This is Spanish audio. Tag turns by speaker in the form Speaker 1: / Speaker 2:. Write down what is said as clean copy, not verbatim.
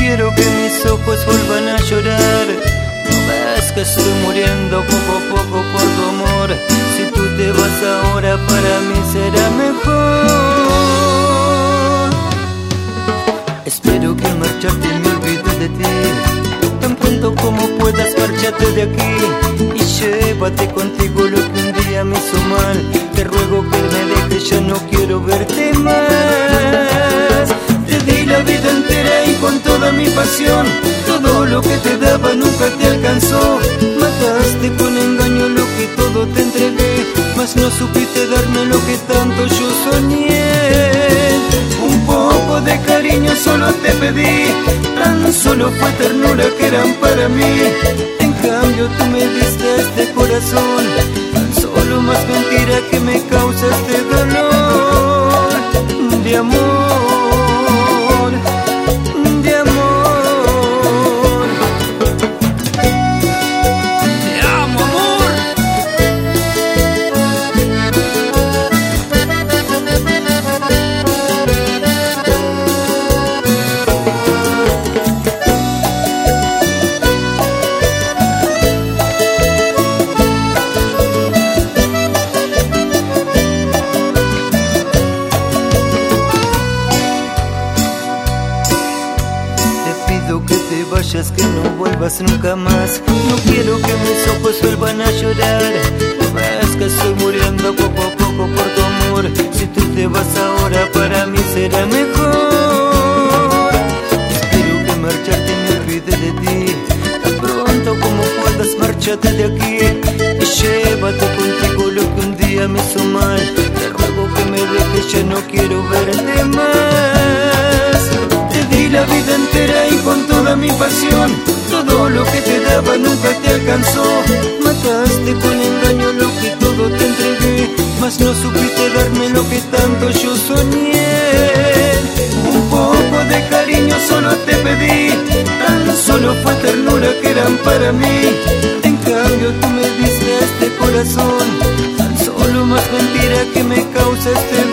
Speaker 1: quiero que mis ojos vuelvan a llorar. No ves que estoy muriendo poco a poco por tu amor. Si tú te vas ahora, para mí será mejor. Espero que al marcharte me olvide de ti. Tan pronto como puedas, márchate de aquí y llévate contigo lo que un día me hizo mal. Te ruego que me dejes, ya no quiero verte más. Te di la vida entera y con toda mi pasión. Todo lo que te daba nunca te alcanzó. Mataste con engaño lo que todo te entregué, mas no supiste darme lo que tanto yo soñé. Un poco de cariño solo te pedí, tan solo fue ternura que eran para mí. En cambio tú me diste este corazón, tan solo más mentira que me causa este dolor de amor, de amor. Te amo, amor. Que te vayas, que no vuelvas nunca más. No quiero que mis ojos vuelvan a llorar. No ves que estoy muriendo poco a poco por tu amor. Si tú te vas ahora, para mí será mejor. Espero que marcharte me olvide de ti. Tan pronto como puedas, márchate de aquí y llévate contigo lo que un día me hizo mal. Te ruego que me dejes, ya no quiero verte más. Te di la vida entera y con toda mi pasión. Todo lo que te daba nunca te alcanzó. Mataste con engaño lo que todo te entregué, mas no supiste darme lo que tanto yo soñé. Un poco de cariño solo te pedí, tan solo fue ternura que eran para mí. En cambio tú me diste este corazón, tan solo más mentira que me causa este